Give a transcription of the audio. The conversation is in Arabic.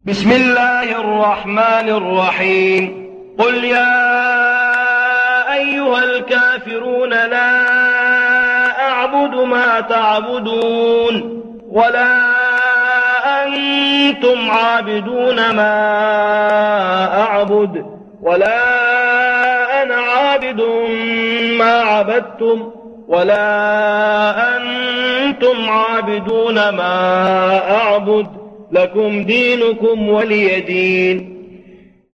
بسم الله الرحمن الرحيم. قل يا أيها الكافرون لا أعبد ما تعبدون ولا أنتم عابدون ما أعبد ولا أنا عابد ما عبدتم ولا أنتم عابدون ما أعبد. لكم دينكم ولي دين.